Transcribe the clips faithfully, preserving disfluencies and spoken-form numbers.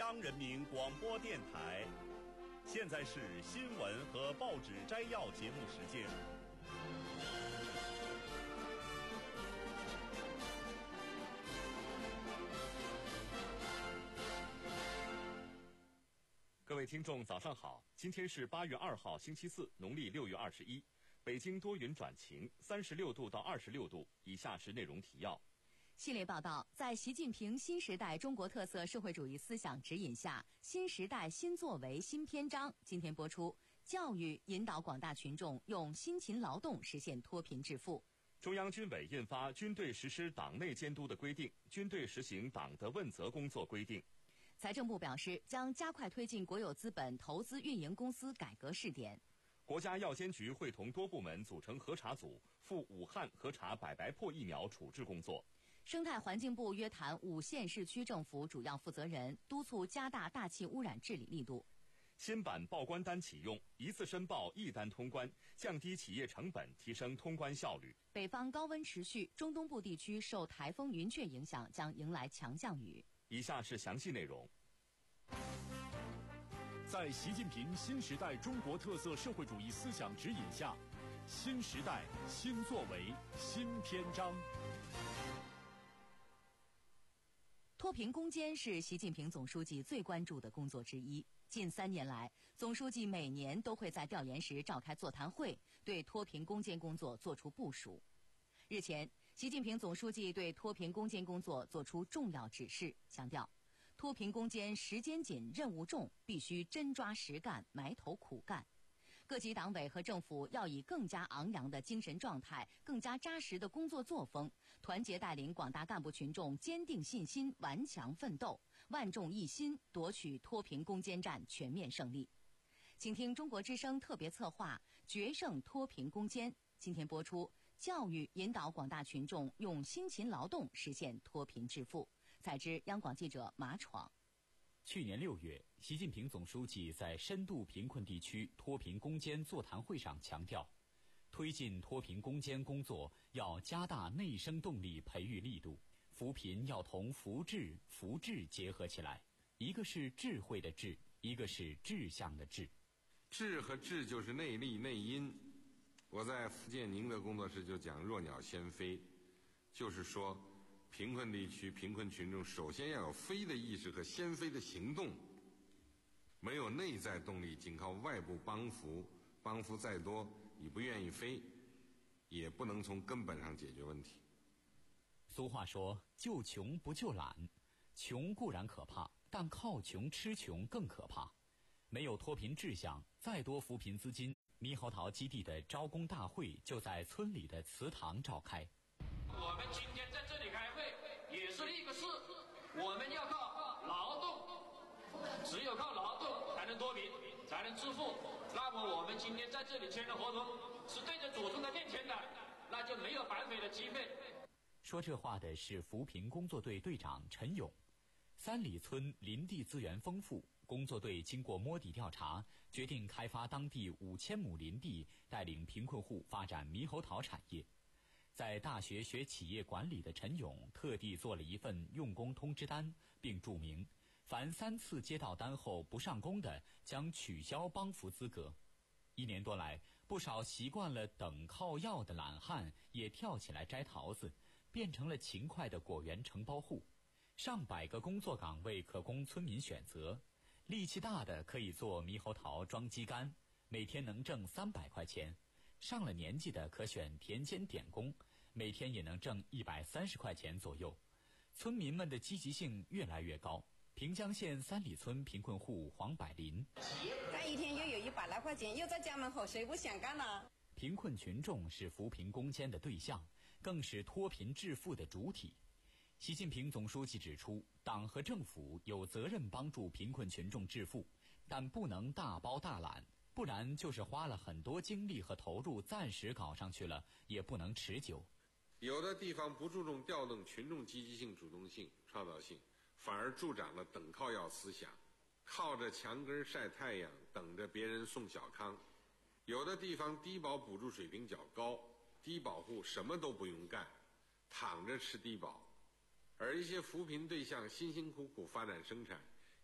央人民广播电台。现在是新闻和报纸摘要节目时间。各位听众，早上好！今天是八月二号，星期四，农历六月二十一。北京多云转晴，三十六度到二十六度。以下是内容提要。 系列报道，在习近平新时代中国特色社会主义思想指引下，新时代新作为新篇章今天播出。教育引导广大群众用辛勤劳动实现脱贫致富。 中央军委印发《军队实施党内监督的规定》，军队实行党的问责工作规定。 财政部表示，将加快推进国有资本投资运营公司改革试点。 国家药监局会同多部门组成核查组，赴武汉核查百白破疫苗处置工作。 生态环境部约谈五县市区政府主要负责人，督促加大大气污染治理力度。 新版报关单启用，一次申报一单通关，降低企业成本，提升通关效率。 北方高温持续，中东部地区受台风云雀影响，将迎来强降雨。 以下是详细内容。 在习近平新时代中国特色社会主义思想指引下，新时代新作为新篇章。 脱贫攻坚是习近平总书记最关注的工作之一。近三年来，总书记每年都会在调研时召开座谈会，对脱贫攻坚工作作出部署。日前，习近平总书记对脱贫攻坚工作作出重要指示，强调脱贫攻坚时间紧、任务重，必须真抓实干、埋头苦干。各级党委和政府要以更加昂扬的精神状态、更加扎实的工作作风，团结带领广大干部群众坚定信心、顽强奋斗，万众一心，夺取脱贫攻坚战全面胜利。请听中国之声特别策划《决胜脱贫攻坚》，今天播出。教育引导广大群众用辛勤劳动实现脱贫致富。采知央广记者马闯。 去年六月，习近平总书记在深度贫困地区脱贫攻坚座谈会上强调，推进脱贫攻坚工作要加大内生动力培育力度，扶贫要同扶志、扶志结合起来，一个是智慧的智，一个是志向的志。 智和智就是内力内因。我在福建宁德工作室就讲弱鸟先飞，就是说贫困地区贫困群众首先要有飞的意识和先飞的行动，没有内在动力，仅靠外部帮扶，帮扶再多你不愿意飞，也不能从根本上解决问题。 俗话说，救穷不救懒，穷固然可怕，但靠穷吃穷更可怕。没有脱贫志向，再多扶贫资金，猕猴桃基地的招工大会就在村里的祠堂召开。 我们今天在这里开会也是一个事，我们要靠劳动，只有靠劳动才能脱贫，才能致富。那么我们今天在这里签的合同是对着祖宗的店签的，那就没有白费的机会。 说这话的是扶贫工作队队长陈勇。三里村林地资源丰富，工作队经过摸底调查，决定开发当地五千亩林地，带领贫困户发展猕猴桃产业。在大学学企业管理的陈勇特地做了一份用工通知单，并注明凡三次接到单后不上工的，将取消帮扶资格。一年多来，不少习惯了等靠要的懒汉也跳起来摘桃子，变成了勤快的果园承包户。上百个工作岗位可供村民选择，力气大的可以做猕猴桃装机杆，每天能挣三百块钱。上了年纪的可选田间点工，每天也能挣一百三十块钱左右。村民们的积极性越来越高。平江县三里村贫困户黄百林， 干一天又有一百来块钱，又在家门口，谁不想干呢？ 贫困群众是扶贫攻坚的对象，更是脱贫致富的主体。习近平总书记指出，党和政府有责任帮助贫困群众致富，但不能大包大揽，不然就是花了很多精力和投入，暂时搞上去了，也不能持久。 有的地方不注重调动群众积极性、主动性、创造性，反而助长了等靠要思想，靠着墙根晒太阳，等着别人送小康。有的地方低保补助水平较高，低保户什么都不用干，躺着吃低保。而一些扶贫对象辛辛苦苦发展生产，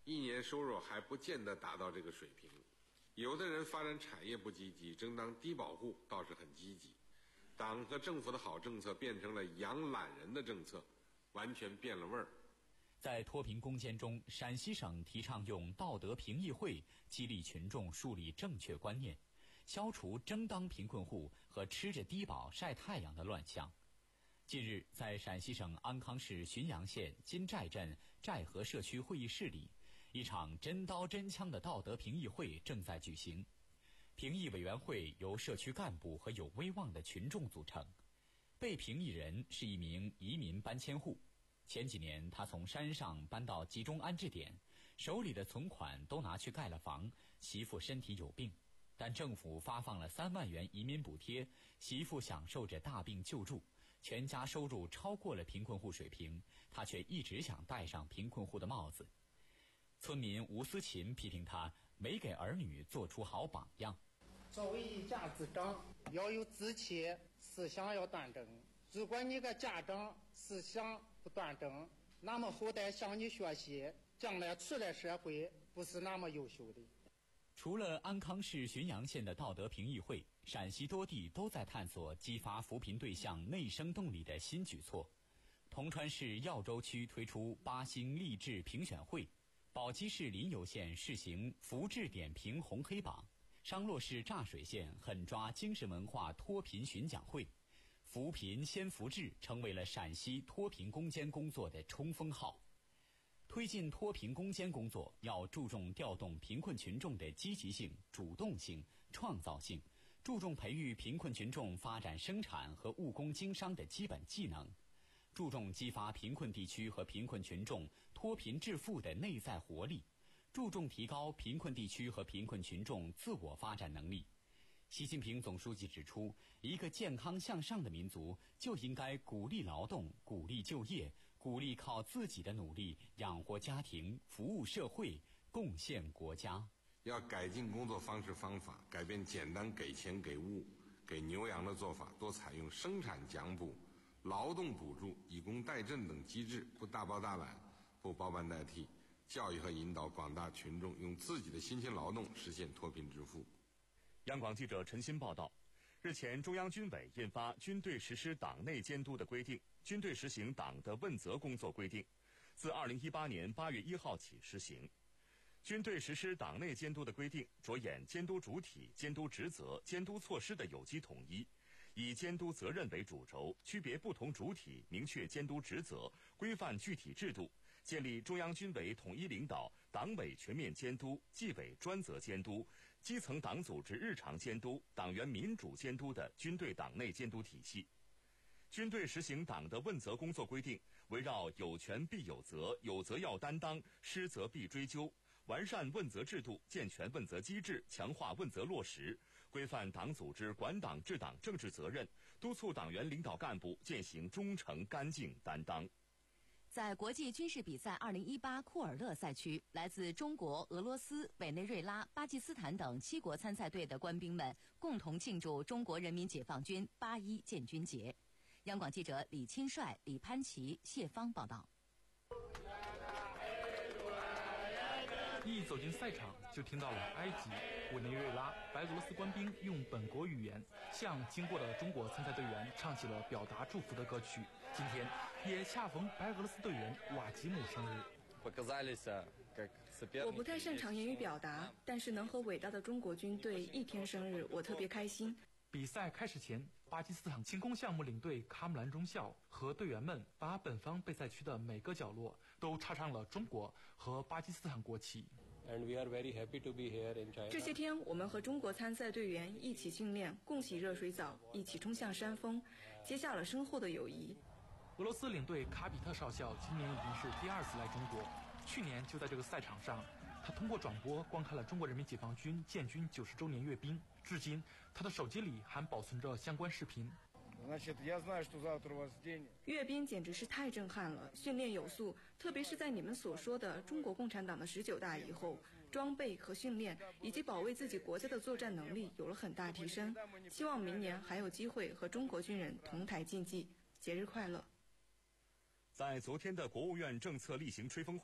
一年收入还不见得达到这个水平。有的人发展产业不积极，争当低保户倒是很积极。党和政府的好政策变成了养懒人的政策，完全变了味儿。 在脱贫攻坚中，陕西省提倡用道德评议会激励群众树立正确观念，消除争当贫困户和吃着低保晒太阳的乱象。近日，在陕西省安康市浔阳县金寨镇寨河社区会议室里，一场真刀真枪的道德评议会正在举行。评议委员会由社区干部和有威望的群众组成。被评议人是一名移民搬迁户，前几年他从山上搬到集中安置点，手里的存款都拿去盖了房，媳妇身体有病，但政府发放了三万元移民补贴，媳妇享受着大病救助，全家收入超过了贫困户水平，他却一直想戴上贫困户的帽子。村民吴思琴批评他没给儿女做出好榜样。 作为一家之长，要有志气，思想要端正。如果你个家长思想不端正，那么后代向你学习，将来出来社会不是那么优秀的。 除了安康市浔阳县的道德评议会，陕西多地都在探索激发扶贫对象内生动力的新举措。铜川市耀州区推出八星励志评选会，宝鸡市临游县试行福智点评红黑榜，商洛市柞水县狠抓精神文化脱贫巡讲会，扶贫先扶智成为了陕西脱贫攻坚工作的冲锋号。推进脱贫攻坚工作，要注重调动贫困群众的积极性、主动性、创造性，注重培育贫困群众发展生产和务工经商的基本技能，注重激发贫困地区和贫困群众脱贫致富的内在活力，注重提高贫困地区和贫困群众自我发展能力。习近平总书记指出，一个健康向上的民族就应该鼓励劳动、鼓励就业，鼓励靠自己的努力养活家庭、服务社会、贡献国家。 要改进工作方式方法，改变简单给钱给物给牛羊的做法，多采用生产奖补、劳动补助、以工代赈等机制，不大包大揽，不包办代替，教育和引导广大群众用自己的辛勤劳动实现脱贫致富。 央广记者陈鑫报道，日前中央军委印发《军队实施党内监督的规定》，军队实行党的问责工作规定，自二零一八年八月一号起施行。军队实施党内监督的规定，着眼监督主体、监督职责、监督措施的有机统一，以监督责任为主轴，区别不同主体，明确监督职责，规范具体制度，建立中央军委统一领导、党委全面监督、纪委专责监督、基层党组织日常监督、党员民主监督的军队党内监督体系。军队实行党的问责工作规定，围绕有权必有责、有责要担当、失责必追究，完善问责制度，健全问责机制，强化问责落实，规范党组织管党治党政治责任，督促党员领导干部践行忠诚、干净、担当。 在国际军事比赛二零一八库尔勒赛区，来自中国、俄罗斯、委内瑞拉、巴基斯坦等七国参赛队的官兵们共同庆祝中国人民解放军八一建军节。央广记者李钦帅、李潘琪、谢芳报道。 一走进赛场，就听到了埃及、委内瑞拉、白俄罗斯官兵用本国语言向经过的中国参赛队员唱起了表达祝福的歌曲。今天也恰逢白俄罗斯队员瓦吉姆生日。 我不太擅长言语表达，但是能和伟大的中国军队一天生日，我特别开心。 比赛开始前，巴基斯坦轻功项目领队卡姆兰中校和队员们把本方备赛区的每个角落都插上了中国和巴基斯坦国旗。 这些天，我们和中国参赛队员一起训练，共洗热水澡，一起冲向山峰，结下了深厚的友谊。 俄罗斯领队卡比特少校今年已经是第二次来中国，去年就在这个赛场上，他通过转播观看了中国人民解放军建军九十周年阅兵，至今他的手机里还保存着相关视频。 阅兵简直是太震撼了，训练有素，特别是在你们所说的中国共产党的十九大以后，装备和训练以及保卫自己国家的作战能力有了很大提升。希望明年还有机会和中国军人同台竞技。节日快乐！ 在昨天的国务院政策例行吹风会上，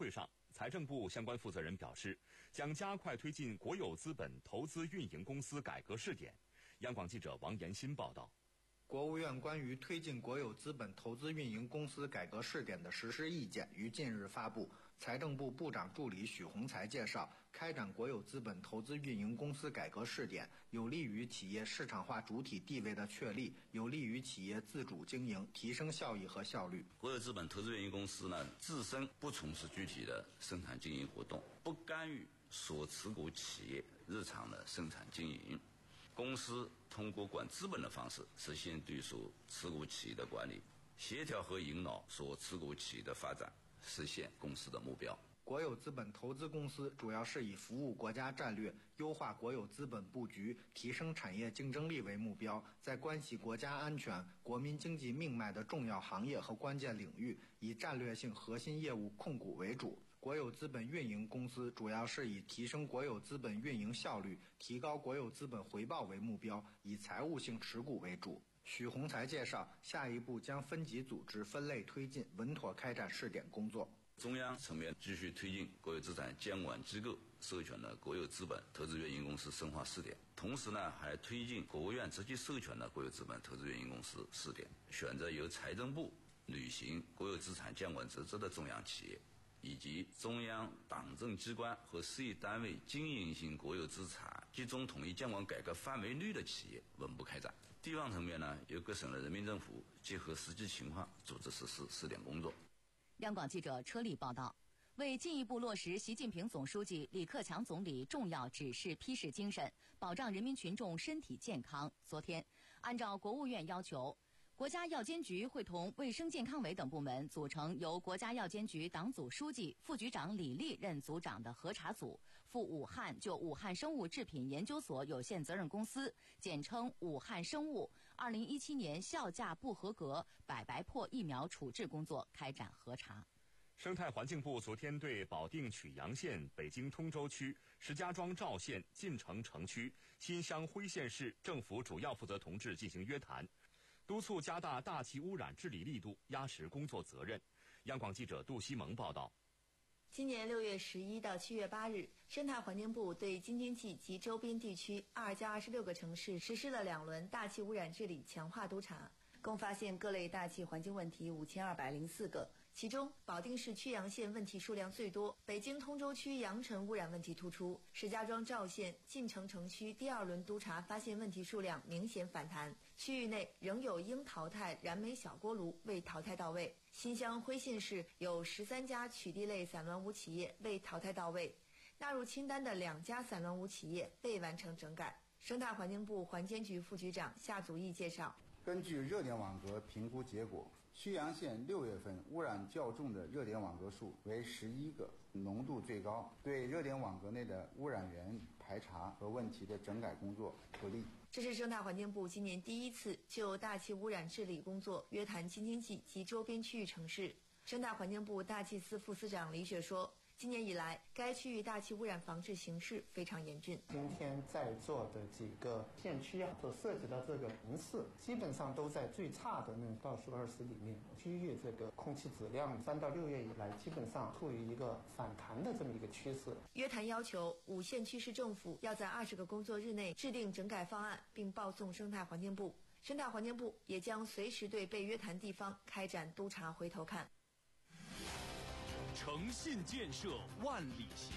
财政部相关负责人表示，将加快推进国有资本投资运营公司改革试点。央广记者王延新报道。 国务院关于推进国有资本投资运营公司改革试点的实施意见于近日发布。财政部部长助理许宏才介绍，开展国有资本投资运营公司改革试点，有利于企业市场化主体地位的确立，有利于企业自主经营，提升效益和效率。 国有资本投资运营公司呢，自身不从事具体的生产经营活动，不干预所持股企业日常的生产经营。公司通过管资本的方式，实现对所持股企业的管理，协调和引导所持股企业的发展，实现公司的目标。 国有资本投资公司主要是以服务国家战略、优化国有资本布局、提升产业竞争力为目标，在关系国家安全、国民经济命脉的重要行业和关键领域，以战略性核心业务控股为主。国有资本运营公司主要是以提升国有资本运营效率、提高国有资本回报为目标，以财务性持股为主。许宏才介绍，下一步将分级组织、分类推进，稳妥开展试点工作。 中央层面继续推进国有资产监管机构授权的国有资本投资运营公司深化试点，同时呢，还推进国务院直接授权的国有资本投资运营公司试点，选择由财政部履行国有资产监管职责的中央企业，以及中央党政机关和事业单位经营性国有资产集中统一监管改革范围内的企业稳步开展。地方层面呢，由各省的人民政府结合实际情况组织实施试点工作。 央广记者车丽报道，为进一步落实习近平总书记、李克强总理重要指示批示精神，保障人民群众身体健康，昨天，按照国务院要求，国家药监局会同卫生健康委等部门组成由国家药监局党组书记、副局长李立任组长的核查组，赴武汉就武汉生物制品研究所有限责任公司（简称武汉生物）二零一七年效价不合格百白破疫苗处置工作开展核查。 生态环境部昨天对保定曲阳县、北京通州区、石家庄赵县、晋城城区、新乡辉县市政府主要负责同志进行约谈，督促加大大气污染治理力度，压实工作责任。央广记者杜西蒙报道。 今年六月十一到七月八日，生态环境部对京津冀及周边地区二加二十六个城市实施了两轮大气污染治理强化督查，共发现各类大气环境问题五千二百零四个。其中，保定市曲阳县问题数量最多，北京通州区扬尘污染问题突出，石家庄赵县、晋城城区第二轮督查发现问题数量明显反弹，区域内仍有应淘汰燃煤小锅炉未淘汰到位。新乡辉县市有十三家取缔类散乱污企业未淘汰到位，纳入清单的两家散乱污企业未完成整改。生态环境部环监局副局长夏祖义介绍， 根据热点网格评估结果，曲阳县六月份污染较重的热点网格数为十一个，浓度最高，对热点网格内的污染源排查和问题的整改工作不力。 这是生态环境部今年第一次就大气污染治理工作约谈京津冀及周边区域城市。生态环境部大气司副司长李雪说，今年以来，该区域大气污染防治形势非常严峻。 今天在座的几个县区啊，所涉及的这个城市，基本上都在最差的那倒数二十里面。区域这个空气质量，三到六月以来，基本上处于一个反弹的这么一个趋势。 约谈要求五县区市政府要在二十个工作日内制定整改方案，并报送生态环境部。生态环境部也将随时对被约谈地方开展督查回头看。 诚信建设万里行。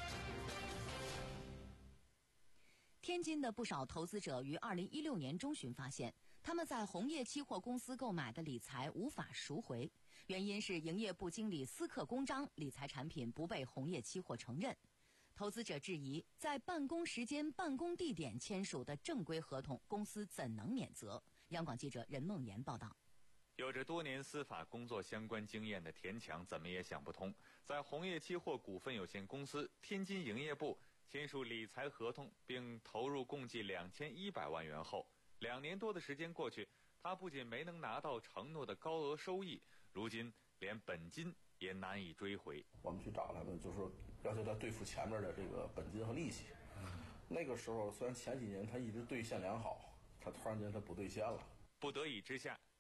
天津的不少投资者于二零一六年中旬发现，他们在红叶期货公司购买的理财无法赎回，原因是营业部经理私刻公章，理财产品不被红叶期货承认。投资者质疑，在办公时间、办公地点签署的正规合同，公司怎能免责？央广记者任梦妍报道。 有着多年司法工作相关经验的田强怎么也想不通，在红叶期货股份有限公司天津营业部签署理财合同并投入共计两千一百万元后，两年多的时间过去，他不仅没能拿到承诺的高额收益，如今连本金也难以追回。 我们去找他们，就是说要求他兑付前面的这个本金和利息。那个时候虽然前几年他一直兑现良好，他突然间他不兑现了。 不得已之下，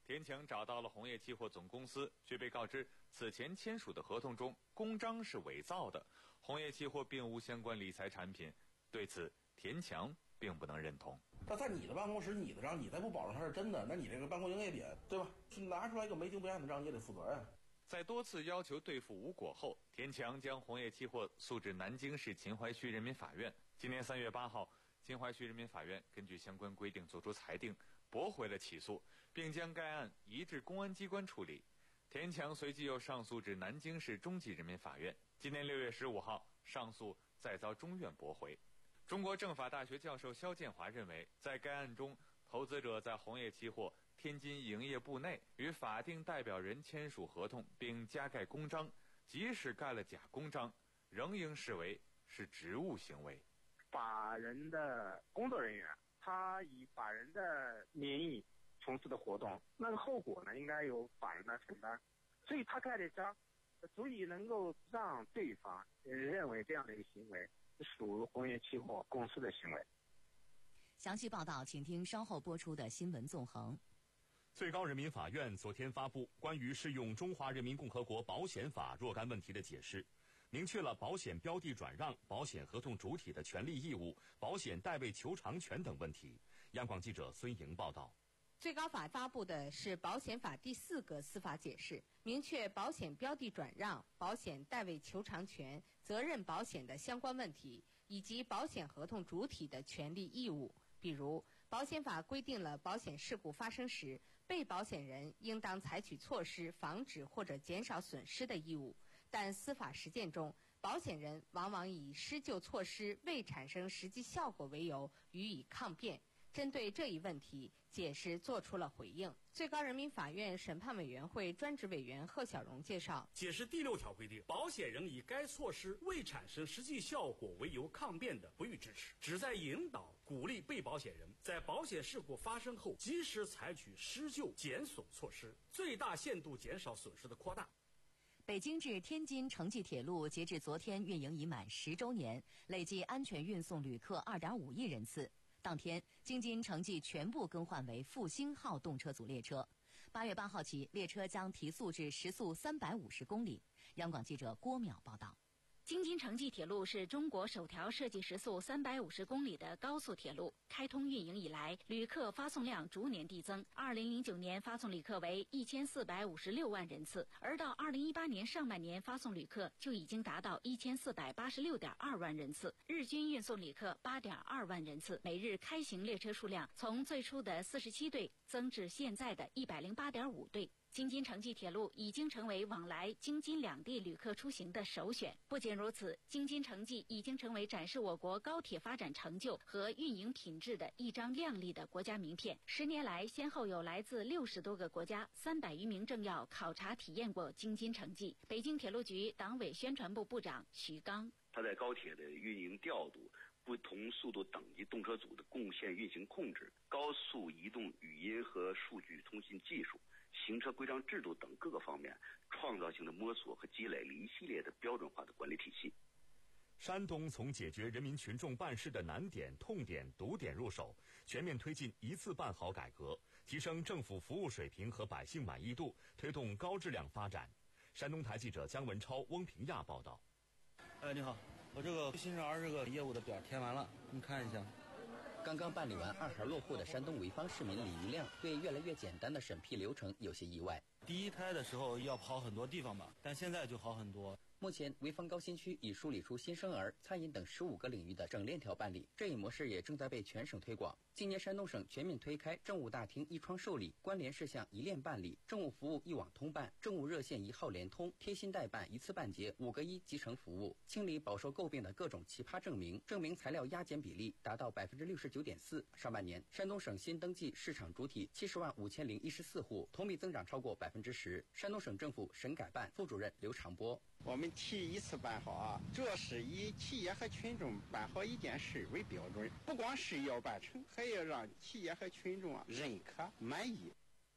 田强找到了红叶期货总公司，却被告知此前签署的合同中公章是伪造的，红叶期货并无相关理财产品。对此，田强并不能认同。 那在你的办公室，你的账，你再不保证它是真的，那你这个办公营业点，对吧？去拿出来一个没经备案的账，你也得负责呀。 在多次要求兑付无果后，田强将红叶期货诉至南京市秦淮区人民法院。今年三月八号，秦淮区人民法院根据相关规定作出裁定，驳回了起诉，并将该案移至公安机关处理。田强随即又上诉至南京市中级人民法院。今年六月十五号，上诉再遭中院驳回。中国政法大学教授肖建华认为，在该案中，投资者在红叶期货天津营业部内与法定代表人签署合同并加盖公章，即使盖了假公章，仍应视为是职务行为。 法人的工作人员，他以法人的名义从事的活动，那个后果呢，应该由法人来承担。所以他盖的章，足以能够让对方认为这样的一个行为属于红叶期货公司的行为。 详细报道，请听稍后播出的新闻纵横。 最高人民法院昨天发布关于适用《中华人民共和国保险法》若干问题的解释，明确了保险标的转让、保险合同主体的权利义务、保险代位求偿权等问题。央广记者孙莹报道。 最高法发布的是保险法第四个司法解释，明确保险标的转让、保险代位求偿权、责任保险的相关问题，以及保险合同主体的权利义务。比如，保险法规定了保险事故发生时，被保险人应当采取措施防止或者减少损失的义务，但司法实践中，保险人往往以施救措施未产生实际效果为由予以抗辩。针对这一问题，解释作出了回应。最高人民法院审判委员会专职委员贺小荣介绍， 解释第六条规定，保险人以该措施未产生实际效果为由抗辩的，不予支持，旨在引导鼓励被保险人在保险事故发生后及时采取施救减损措施，最大限度减少损失的扩大。 北京至天津城际铁路截至昨天运营已满十周年，累计安全运送旅客 二点五亿人次。当天，京津城际全部更换为复兴号动车组列车。八月八号起，列车将提速至时速三百五十公里。央广记者郭淼报道。 京津城际铁路是中国首条设计时速三百五十公里的高速铁路。开通运营以来，旅客发送量逐年递增。二零零九年发送旅客为一千四百五十六万人次，而到二零一八年上半年发送旅客就已经达到一千四百八十六点二万人次，日均运送旅客八点二万人次，每日开行列车数量从最初的四十七对增至现在的一百零八点五对。京津城际铁路已经成为往来京津两地旅客出行的首选。不仅如此，京津城际已经成为展示我国高铁发展成就和运营品质的一张亮丽的国家名片。十年来，先后有来自六十多个国家、三百余名政要考察体验过京津城际。北京铁路局党委宣传部部长徐刚， 它在高铁的运营调度、不同速度等级动车组的共线运行控制、高速移动语音和数据通信技术、行车规章制度等各个方面，创造性的摸索和积累了一系列的标准化的管理体系。 山东从解决人民群众办事的难点、痛点、堵点入手，全面推进一次办好改革，提升政府服务水平和百姓满意度，推动高质量发展。山东台记者姜文超、翁平亚报道。 哎，你好，我这个新生儿这个业务的表填完了，你看一下。 刚刚办理完二孩落户的山东潍坊市民李余亮对越来越简单的审批流程有些意外。 第一胎的时候要跑很多地方吧，但现在就好很多。 目前，潍坊高新区已梳理出新生儿、餐饮等十五个领域的整链条办理，这一模式也正在被全省推广。今年山东省全面推开政务大厅一窗受理，关联事项一链办理，政务服务一网通办，政务热线一号联通，贴心代办一次办结，五个一集成服务，清理饱受诟病的各种奇葩证明，证明材料压减比例达到百分之六十九点四。上半年，山东省新登记市场主体七十万五千零一十四户，同比增长超过百分之十。山东省政府审改办副主任刘长波。 我们提一次办好啊，主要是以企业和群众办好一件事为标准，不光是要办成，还要让企业和群众啊认可满意。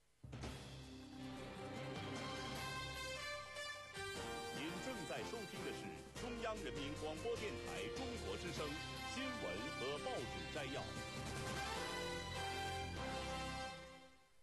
您正在收听的是中央人民广播电台中国之声新闻和报纸摘要。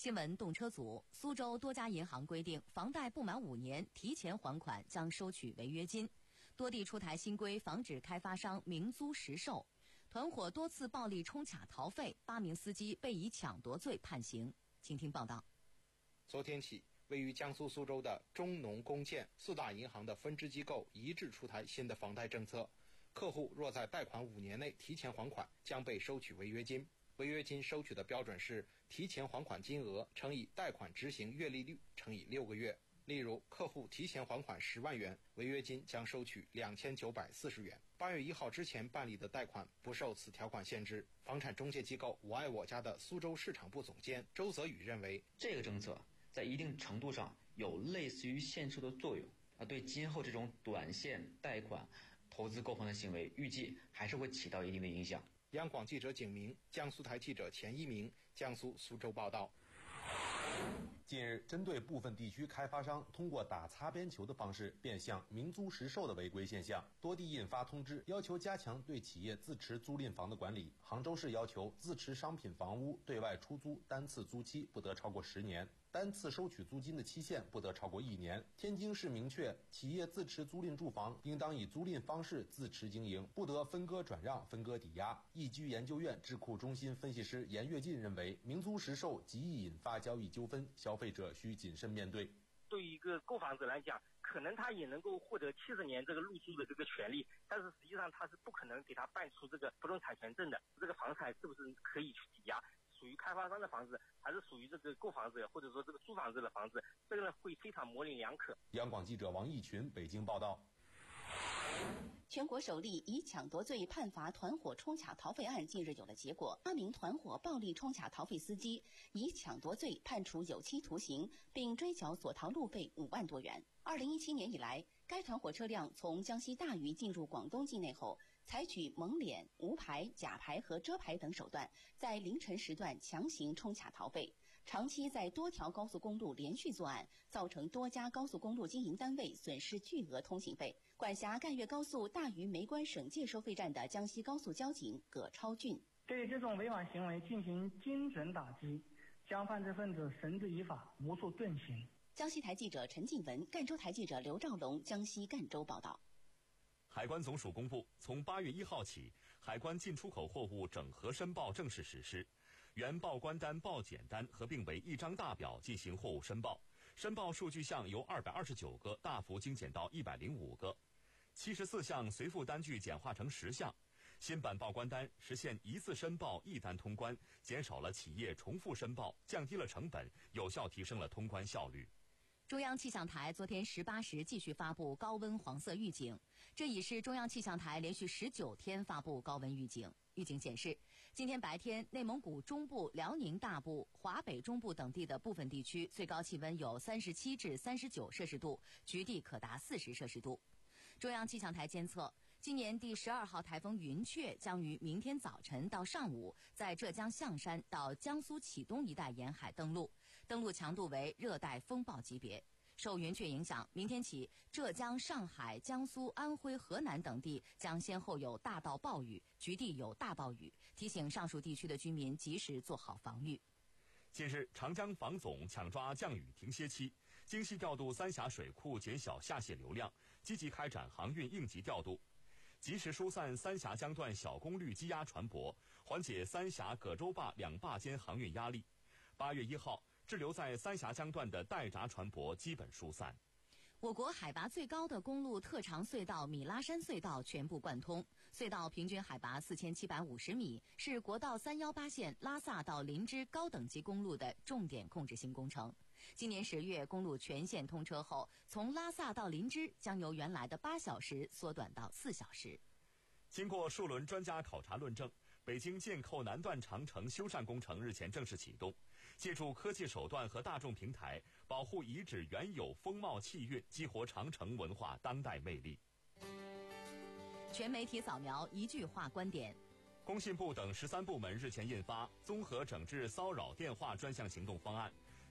新闻动车组，苏州多家银行规定，房贷不满五年提前还款将收取违约金。多地出台新规，防止开发商明租实售。团伙多次暴力冲卡逃费，八名司机被以抢夺罪判刑。请听报道。 昨天起，位于江苏苏州的中农工建四大银行的分支机构一致出台新的房贷政策，客户若在贷款五年内提前还款，将被收取违约金。违约金收取的标准是提前还款金额乘以贷款执行月利率乘以六个月。例如，客户提前还款十万元，违约金将收取两千九百四十元。八月一号之前办理的贷款不受此条款限制。房产中介机构我爱我家的苏州市场部总监周泽宇认为， 这个政策在一定程度上有类似于限售的作用啊，对今后这种短线贷款投资购房的行为，预计还是会起到一定的影响。 央广记者景明，江苏台记者钱一鸣，江苏苏州报道。 近日，针对部分地区开发商通过打擦边球的方式变相明租实售的违规现象，多地印发通知，要求加强对企业自持租赁房的管理。杭州市要求自持商品房屋对外出租单次租期不得超过十年，单次收取租金的期限不得超过一年。天津市明确，企业自持租赁住房应当以租赁方式自持经营，不得分割转让、分割抵押。易居研究院智库中心分析师严跃进认为，明租实售极易引发交易纠纷，消费者需谨慎面对。 对于一个购房者来讲，可能他也能够获得七十年这个入租的这个权利，但是实际上他是不可能给他办出这个不动产权证的。这个房产是不是可以去抵押？属于开发商的房子，还是属于这个购房者或者说这个租房者的房子，这个呢会非常模棱两可。 央广记者王义群北京报道。 全国首例以抢夺罪判罚团伙冲卡逃费案近日有了结果，八名团伙暴力冲卡逃费司机以抢夺罪判处有期徒刑，并追缴所逃路费五万多元。二零一七年以来，该团伙车辆从江西大余进入广东境内后，采取蒙脸、无牌、假牌和遮牌等手段，在凌晨时段强行冲卡逃费。长期在多条高速公路连续作案，造成多家高速公路经营单位损失巨额通行费。管辖赣粤高速大余梅关省界收费站的江西高速交警葛超俊， 对这种违法行为进行精准打击，将犯罪分子绳之以法，无处遁形。 江西台记者陈静文，赣州台记者刘兆龙，江西赣州报道。 海关总署公布，从八月一号起，海关进出口货物整合申报正式实施。原报关单、报检单合并为一张大表进行货物申报，申报数据项由二百二十九个大幅精简到一百零五个，七十四项随附单据简化成十项。新版报关单实现一次申报一单通关，减少了企业重复申报，降低了成本，有效提升了通关效率。 中央气象台昨天十八时继续发布高温黄色预警，这已是中央气象台连续十九天发布高温预警。预警显示，今天白天，内蒙古中部、辽宁大部、华北中部等地的部分地区最高气温有三十七至三十九摄氏度，局地可达四十摄氏度。中央气象台监测，今年第十二号台风云雀将于明天早晨到上午在浙江象山到江苏启东一带沿海登陆，登陆强度为热带风暴级别。受云雀影响，明天起，浙江、上海、江苏、安徽、河南等地将先后有大到暴雨，局地有大暴雨，提醒上述地区的居民及时做好防御。 近日，长江防总抢抓降雨停歇期，精细调度三峡水库，减小下泄流量，积极开展航运应急调度，及时疏散三峡江段小功率积压船舶，缓解三峡、葛洲坝两坝间航运压力。八月一号，滞留在三峡江段的待闸船舶基本疏散。 我国海拔最高的公路特长隧道米拉山隧道全部贯通，隧道平均海拔四千七百五十米，是国道三一八线拉萨到林芝高等级公路的重点控制性工程。今年十月公路全线通车后，从拉萨到林芝将由原来的八小时缩短到四小时。 经过数轮专家考察论证，北京建寇南段长城修缮工程日前正式启动，借助科技手段和大众平台，保护遗址原有风貌气韵，激活长城文化当代魅力。 全媒体扫描，一句话观点。 工信部等十三部门日前印发综合整治骚扰电话专项行动方案，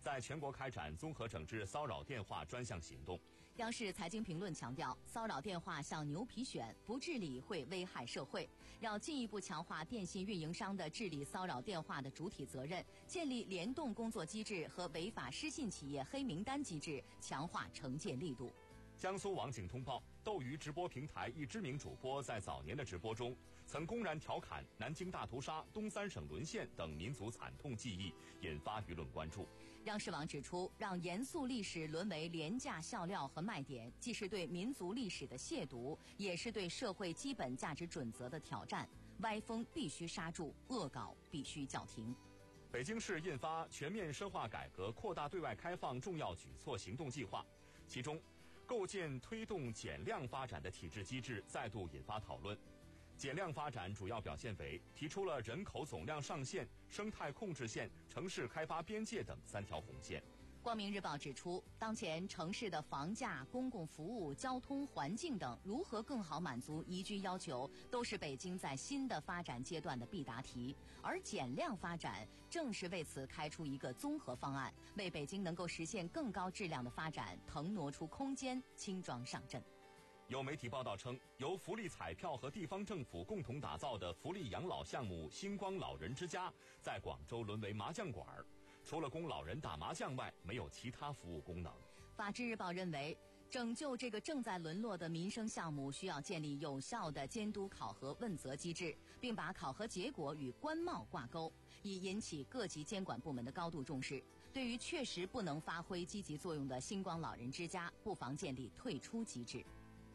在全国开展综合整治骚扰电话专项行动。 央视财经评论强调，骚扰电话像牛皮癣，不治理会危害社会。要进一步强化电信运营商的治理骚扰电话的主体责任，建立联动工作机制和违法失信企业黑名单机制，强化惩戒力度。 江苏网警通报，斗鱼直播平台一知名主播在早年的直播中，曾公然调侃南京大屠杀、东三省沦陷等民族惨痛记忆，引发舆论关注。 央视网指出，让严肃历史沦为廉价笑料和卖点，既是对民族历史的亵渎，也是对社会基本价值准则的挑战。歪风必须刹住，恶搞必须叫停。 北京市印发全面深化改革、扩大对外开放重要举措行动计划，其中构建推动减量发展的体制机制再度引发讨论。减量发展主要表现为提出了人口总量上限、生态控制线、城市开发边界等三条红线。 光明日报指出，当前城市的房价、公共服务、交通、环境等如何更好满足宜居要求，都是北京在新的发展阶段的必答题。而减量发展正是为此开出一个综合方案，为北京能够实现更高质量的发展腾挪出空间，轻装上阵。 有媒体报道称，由福利彩票和地方政府共同打造的福利养老项目星光老人之家在广州沦为麻将馆，除了供老人打麻将外，没有其他服务功能。 法制日报认为，拯救这个正在沦落的民生项目，需要建立有效的监督考核问责机制，并把考核结果与官帽挂钩，以引起各级监管部门的高度重视。对于确实不能发挥积极作用的星光老人之家，不妨建立退出机制。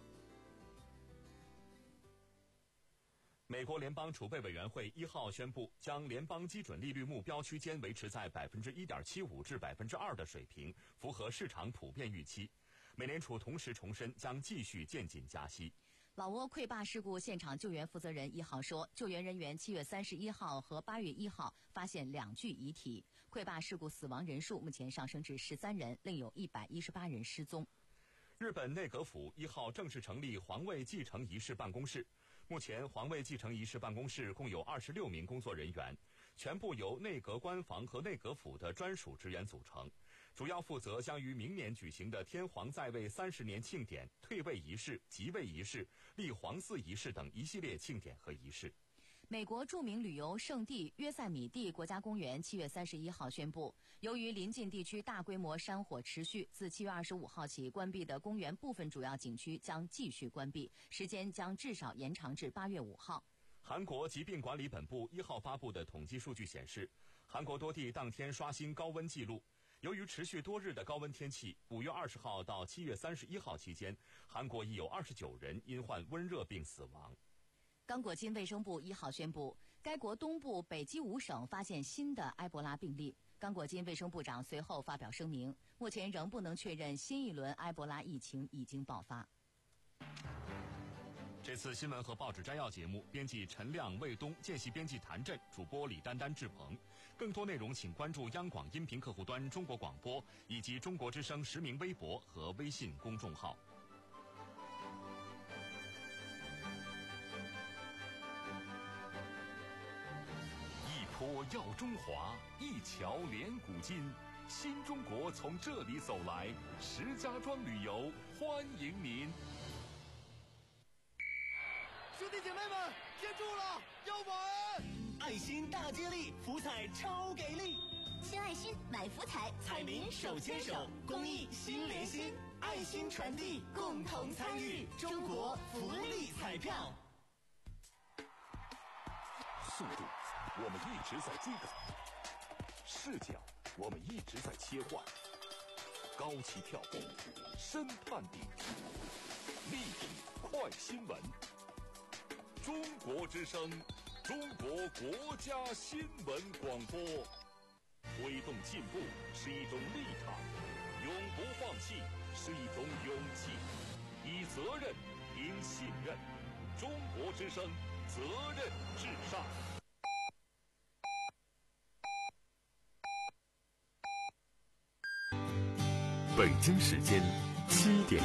美国联邦储备委员会一号宣布，将联邦基准利率目标区间维持在百分之一点七五至百分之二的水平，符合市场普遍预期。美联储同时重申，将继续渐进加息。 老挝溃坝事故现场救援负责人一号说，救援人员七月三十一号和八月一号发现两具遗体，溃坝事故死亡人数目前上升至十三人，另有一百一十八人失踪。 日本内阁府一号正式成立皇位继承仪式办公室。目前，皇位继承仪式办公室共有二十六名工作人员，全部由内阁官房和内阁府的专属职员组成，主要负责将于明年举行的天皇在位三十年庆典、退位仪式、即位仪式、立皇嗣仪式等一系列庆典和仪式。 美国著名旅游胜地约塞米蒂国家公园七月三十一号宣布，由于临近地区大规模山火持续，自七月二十五号起关闭的公园部分主要景区将继续关闭，时间将至少延长至八月五号。 韩国疾病管理本部一号发布的统计数据显示，韩国多地当天刷新高温记录。由于持续多日的高温天气，五月二十号到七月三十一号期间，韩国已有二十九人因患温热病死亡。 刚果金卫生部一号宣布，该国东部北基伍省发现新的埃博拉病例。刚果金卫生部长随后发表声明，目前仍不能确认新一轮埃博拉疫情已经爆发。 这次新闻和报纸摘要节目，编辑陈亮、魏东，见习编辑谭震，主播李丹丹、志鹏。更多内容请关注央广音频客户端中国广播以及中国之声实名微博和微信公众号。 一坡耀中华，一桥连古今。新中国从这里走来，石家庄旅游欢迎您。 兄弟姐妹们，接住了，要玩！爱心大接力，福彩超给力！ 献爱心，买福彩，彩民手牵手，公益心连心，爱心传递，共同参与中国福利彩票。 速度，我们一直在追赶；视角，我们一直在切换；高起跳动，深探底，立体快新闻。中国之声，中国国家新闻广播。推动进步是一种立场，永不放弃是一种勇气，以责任赢信任。中国之声，责任至上。 北京时间七点。